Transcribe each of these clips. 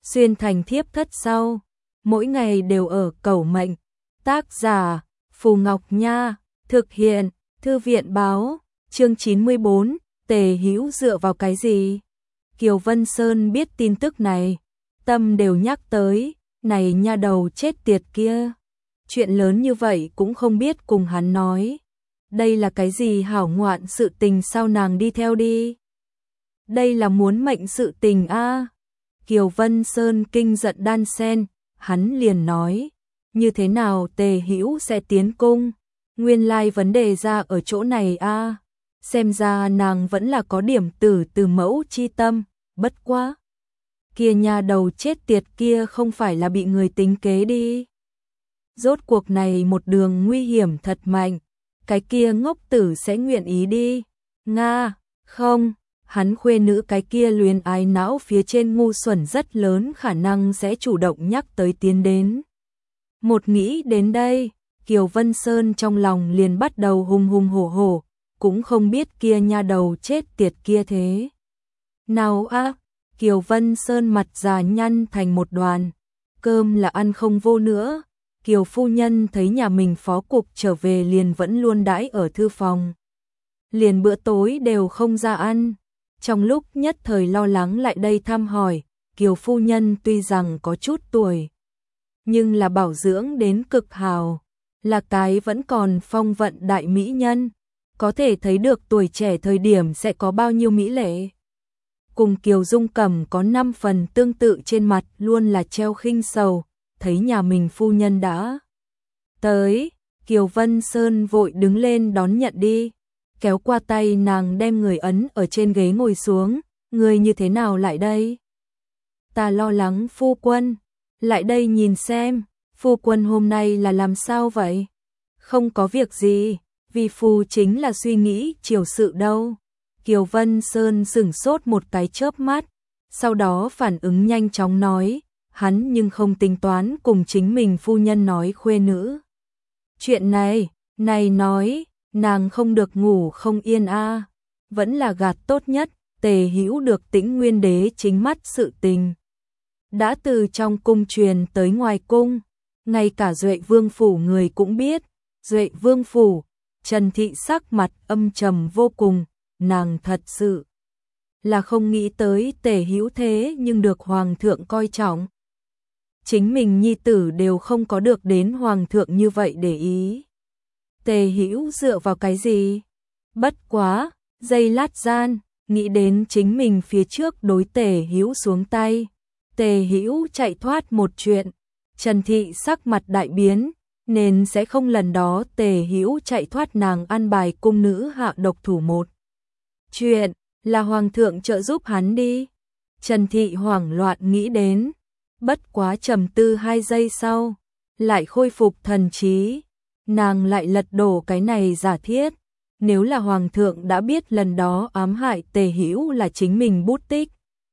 xuyên thành thiếp thất sau, mỗi ngày đều ở cầu mệnh. Tác giả Phù Ngọc Nha, thực hiện Thư viện Báo, chương 94, Tề Hữu dựa vào cái gì? Kiều Vân Sơn biết tin tức này, tâm đều nhắc tới, này nha đầu chết tiệt kia. Chuyện lớn như vậy cũng không biết cùng hắn nói. Đây là cái gì hảo ngoạn sự tình sao nàng đi theo đi? Đây là muốn mệnh sự tình a. Kiều Vân Sơn kinh giận đan sen, hắn liền nói, như thế nào Tề Hữu sẽ tiến cung? Nguyên lai vấn đề ra ở chỗ này a. Xem ra nàng vẫn là có điểm tử từ mẫu chi tâm, bất quá. Kia nhà đầu chết tiệt kia không phải là bị người tính kế đi. Rốt cuộc này một đường nguy hiểm thật mạnh, cái kia ngốc tử sẽ nguyện ý đi. Nga, không, hắn khuê nữ cái kia luyến ái não phía trên ngu xuẩn rất lớn khả năng sẽ chủ động nhắc tới tiến đến. Một nghĩ đến đây, Kiều Vân Sơn trong lòng liền bắt đầu hùng hùng hổ hổ, cũng không biết kia nha đầu chết tiệt kia thế. Nào á, Kiều Vân Sơn mặt già nhăn thành một đoàn, cơm là ăn không vô nữa. Kiều phu nhân thấy nhà mình phó cục trở về liền vẫn luôn đãi ở thư phòng. Liền bữa tối đều không ra ăn. Trong lúc nhất thời lo lắng lại đây thăm hỏi, Kiều phu nhân tuy rằng có chút tuổi, nhưng là bảo dưỡng đến cực hào, là cái vẫn còn phong vận đại mỹ nhân, có thể thấy được tuổi trẻ thời điểm sẽ có bao nhiêu mỹ lệ. Cùng Kiều Dung Cẩm có 5 phần tương tự trên mặt luôn là treo khinh sầu, thấy nhà mình phu nhân đã tới, Kiều Vân Sơn vội đứng lên đón nhận đi, kéo qua tay nàng đem người ấn ở trên ghế ngồi xuống, người như thế nào lại đây? Ta lo lắng phu quân, lại đây nhìn xem, phu quân hôm nay là làm sao vậy? Không có việc gì, vì phu chính là suy nghĩ chiều sự đâu. Kiều Vân Sơn sửng sốt một cái chớp mắt, sau đó phản ứng nhanh chóng nói, hắn nhưng không tính toán cùng chính mình phu nhân nói khuê nữ. Chuyện này nói, nàng không được ngủ không yên a, vẫn là gạt tốt nhất, Tề Hữu được Tĩnh Nguyên đế chính mắt sự tình. Đã từ trong cung truyền tới ngoài cung, ngay cả Duệ Vương phủ người cũng biết, Duệ Vương phủ, Trần Thị sắc mặt âm trầm vô cùng, nàng thật sự là không nghĩ tới Tề Hữu thế nhưng được hoàng thượng coi trọng. Chính mình nhi tử đều không có được đến hoàng thượng như vậy để ý. Tề Hữu dựa vào cái gì? Bất quá, giây lát gian, nghĩ đến chính mình phía trước đối Tề Hữu xuống tay. Tề Hữu chạy thoát một chuyện, Trần Thị sắc mặt đại biến, nên sẽ không lần đó Tề Hữu chạy thoát nàng ăn bài cung nữ hạ độc thủ một. Chuyện là hoàng thượng trợ giúp hắn đi. Trần Thị hoảng loạn nghĩ đến, bất quá trầm tư 2 giây sau, lại khôi phục thần trí, nàng lại lật đổ cái này giả thiết, nếu là hoàng thượng đã biết lần đó ám hại Tề Hữu là chính mình bút tích,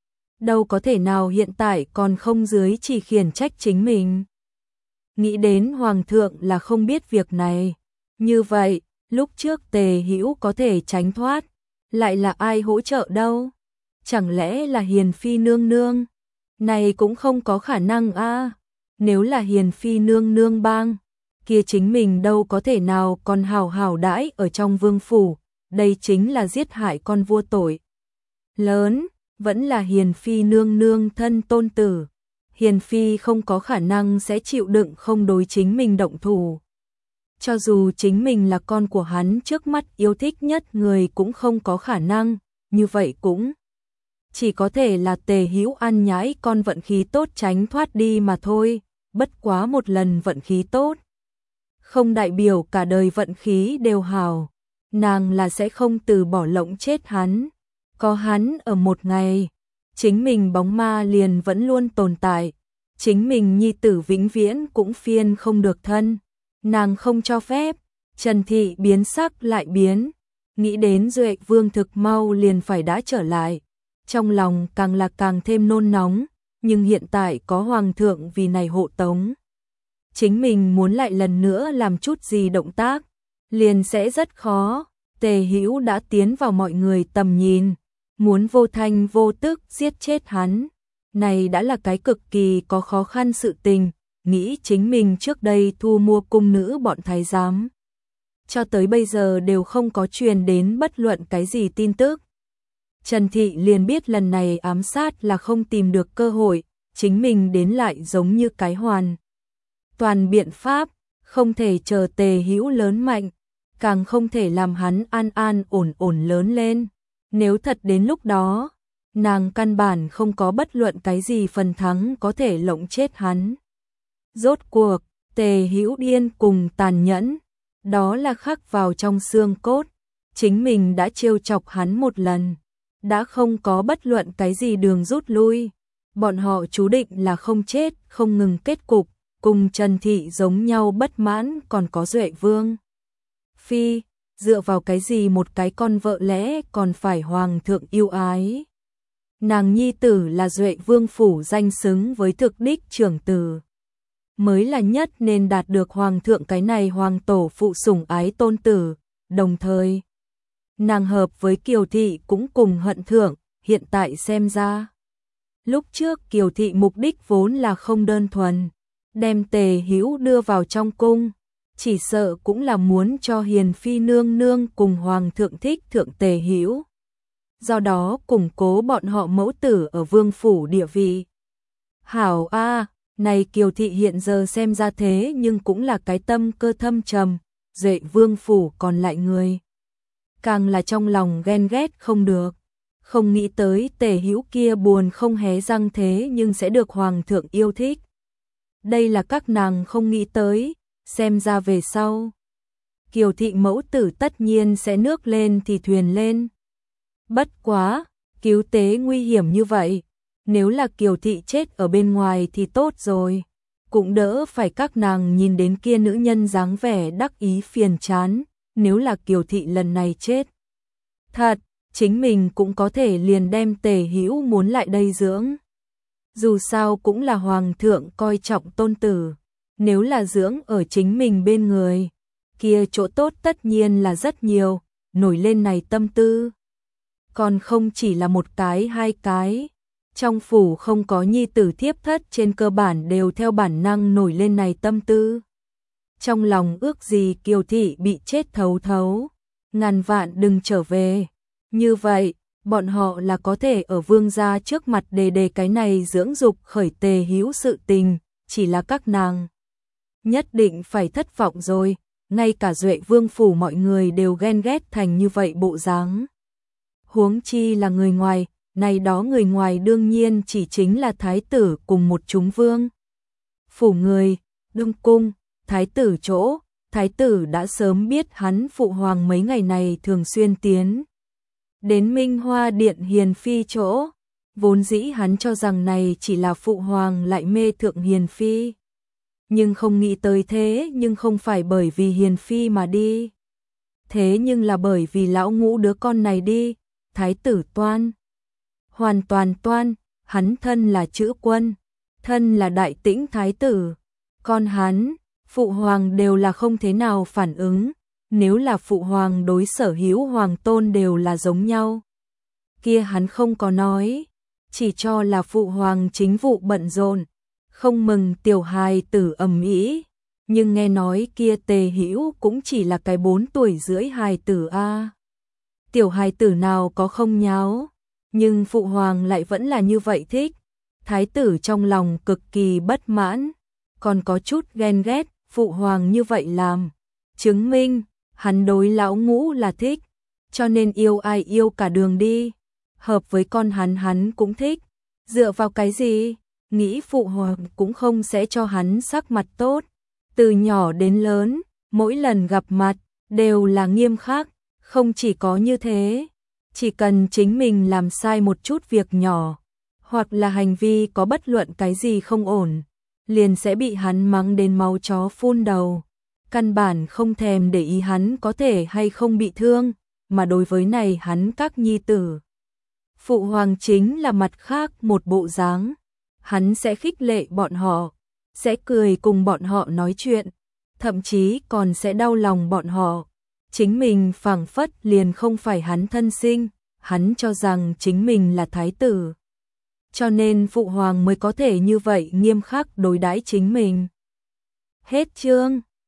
đâu có thể nào hiện tại còn không dưới chỉ khiển trách chính mình. Nghĩ đến hoàng thượng là không biết việc này, như vậy, lúc trước Tề Hữu có thể tránh thoát, lại là ai hỗ trợ đâu? Chẳng lẽ là Hiền Phi nương nương? Này cũng không có khả năng a. Nếu là Hiền Phi nương nương bang, kia chính mình đâu có thể nào còn hào hào đãi ở trong vương phủ, đây chính là giết hại con vua tội lớn, vẫn là Hiền Phi nương nương thân tôn tử. Hiền Phi không có khả năng sẽ chịu đựng không đối chính mình động thủ. Cho dù chính mình là con của hắn trước mắt yêu thích nhất người cũng không có khả năng, như vậy cũng chỉ có thể là Tề Hữu ăn nhãi con vận khí tốt tránh thoát đi mà thôi, bất quá một lần vận khí tốt. Không đại biểu cả đời vận khí đều hảo, nàng là sẽ không từ bỏ lộng chết hắn. Có hắn ở một ngày, chính mình bóng ma liền vẫn luôn tồn tại, chính mình nhi tử vĩnh viễn cũng phiên không được thân. Nàng không cho phép. Trần Thị biến sắc lại biến, nghĩ đến Duệ Vương thực mau liền phải đã trở lại, trong lòng càng là càng thêm nôn nóng, nhưng hiện tại có hoàng thượng vì này hộ tống, chính mình muốn lại lần nữa làm chút gì động tác, liền sẽ rất khó. Tề Hữu đã tiến vào mọi người tầm nhìn, muốn vô thanh vô tức giết chết hắn, Này đã là cái cực kỳ có khó khăn sự tình, nghĩ chính mình trước đây thu mua cung nữ bọn thái giám. Cho tới bây giờ đều không có truyền đến bất luận cái gì tin tức. Trần Thị liền biết lần này ám sát là không tìm được cơ hội, chính mình đến lại giống như cái hoàn toàn biện pháp, không thể chờ Tề Hữu lớn mạnh, càng không thể làm hắn an an ổn ổn lớn lên. Nếu thật đến lúc đó, nàng căn bản không có bất luận cái gì phần thắng có thể lộng chết hắn. Rốt cuộc, Tề Hữu điên cùng tàn nhẫn, đó là khắc vào trong xương cốt, chính mình đã trêu chọc hắn một lần, đã không có bất luận cái gì đường rút lui, bọn họ chú định là không chết, không ngừng kết cục, cùng Trần Thị giống nhau bất mãn còn có Duệ Vương Phi, dựa vào cái gì một cái con vợ lẽ còn phải hoàng thượng yêu ái. Nàng nhi tử là Duệ Vương phủ danh xứng với thực đích trưởng tử, mới là nhất nên đạt được hoàng thượng cái này hoàng tổ phụ sủng ái tôn tử, đồng thời nàng hợp với Kiều Thị cũng cùng hận thượng, hiện tại xem ra. Lúc trước Kiều Thị mục đích vốn là không đơn thuần, đem Tề Hữu đưa vào trong cung, chỉ sợ cũng là muốn cho hiền phi nương nương cùng hoàng thượng thích thượng Tề Hữu. Do đó củng cố bọn họ mẫu tử ở vương phủ địa vị. Hảo a, này Kiều Thị hiện giờ xem ra thế nhưng cũng là cái tâm cơ thâm trầm, Duệ Vương phủ còn lại người. Càng là trong lòng ghen ghét không được, không nghĩ tới Tề Hữu kia buồn không hé răng thế nhưng sẽ được hoàng thượng yêu thích. Đây là các nàng không nghĩ tới, xem ra về sau. Kiều Thị mẫu tử tất nhiên sẽ nước lên thì thuyền lên. Bất quá, cứu tế nguy hiểm như vậy, nếu là Kiều Thị chết ở bên ngoài thì tốt rồi, cũng đỡ phải các nàng nhìn đến kia nữ nhân dáng vẻ đắc ý phiền chán, nếu là Kiều Thị lần này chết. Thật, chính mình cũng có thể liền đem Tề Hữu muốn lại đây dưỡng. Dù sao cũng là hoàng thượng coi trọng tôn tử, nếu là dưỡng ở chính mình bên người, kia chỗ tốt tất nhiên là rất nhiều, nổi lên này tâm tư. Còn không chỉ là một cái hai cái, trong phủ không có nhi tử thiếp thất trên cơ bản đều theo bản năng nổi lên này tâm tư. Trong lòng ước gì Kiều Thị bị chết thấu thấu, ngàn vạn đừng trở về. Như vậy, bọn họ là có thể ở vương gia trước mặt đề cái này dưỡng dục khởi Tề Hữu sự tình, chỉ là các nàng nhất định phải thất vọng rồi, ngay cả Duệ Vương phủ mọi người đều ghen ghét thành như vậy bộ dáng. Huống chi là người ngoài, này đó người ngoài đương nhiên chỉ chính là thái tử cùng một chúng vương phủ người, đương cung, thái tử chỗ, thái tử đã sớm biết hắn phụ hoàng mấy ngày này thường xuyên tiến đến Minh Hoa Điện hiền phi chỗ, vốn dĩ hắn cho rằng này chỉ là phụ hoàng lại mê thượng hiền phi. Nhưng không nghĩ tới thế nhưng không phải bởi vì hiền phi mà đi. Thế nhưng là bởi vì lão ngũ đứa con này đi, thái tử Toan. Hoàn toàn Toan, hắn thân là chữ quân, thân là đại tĩnh thái tử. Con hắn, phụ hoàng đều là không thế nào phản ứng, nếu là phụ hoàng đối sở hữu hoàng tôn đều là giống nhau. Kia hắn không có nói, chỉ cho là phụ hoàng chính vụ bận rộn, không mừng tiểu hài tử ầm ĩ, nhưng nghe nói kia Tề Hữu cũng chỉ là cái 4 tuổi rưỡi hài tử a. Tiểu hài tử nào có không nháo, nhưng phụ hoàng lại vẫn là như vậy thích. Thái tử trong lòng cực kỳ bất mãn, còn có chút ghen ghét phụ hoàng như vậy làm, chứng minh hắn đối lão ngũ là thích, cho nên yêu ai yêu cả đường đi. Hợp với con hắn cũng thích, dựa vào cái gì? Nghĩ phụ hoàng cũng không sẽ cho hắn sắc mặt tốt. Từ nhỏ đến lớn, mỗi lần gặp mặt đều là nghiêm khắc, không chỉ có như thế, chỉ cần chính mình làm sai một chút việc nhỏ, hoặc là hành vi có bất luận cái gì không ổn, liền sẽ bị hắn mắng đến máu chó phun đầu. Căn bản không thèm để ý hắn có thể hay không bị thương, mà đối với này hắn các nhi tử. Phụ hoàng chính là mặt khác một bộ dáng, hắn sẽ khích lệ bọn họ, sẽ cười cùng bọn họ nói chuyện, thậm chí còn sẽ đau lòng bọn họ. Chính mình phảng phất liền không phải hắn thân sinh, hắn cho rằng chính mình là thái tử. cho nên phụ hoàng mới có thể như vậy nghiêm khắc đối đãi chính mình. Hết chương.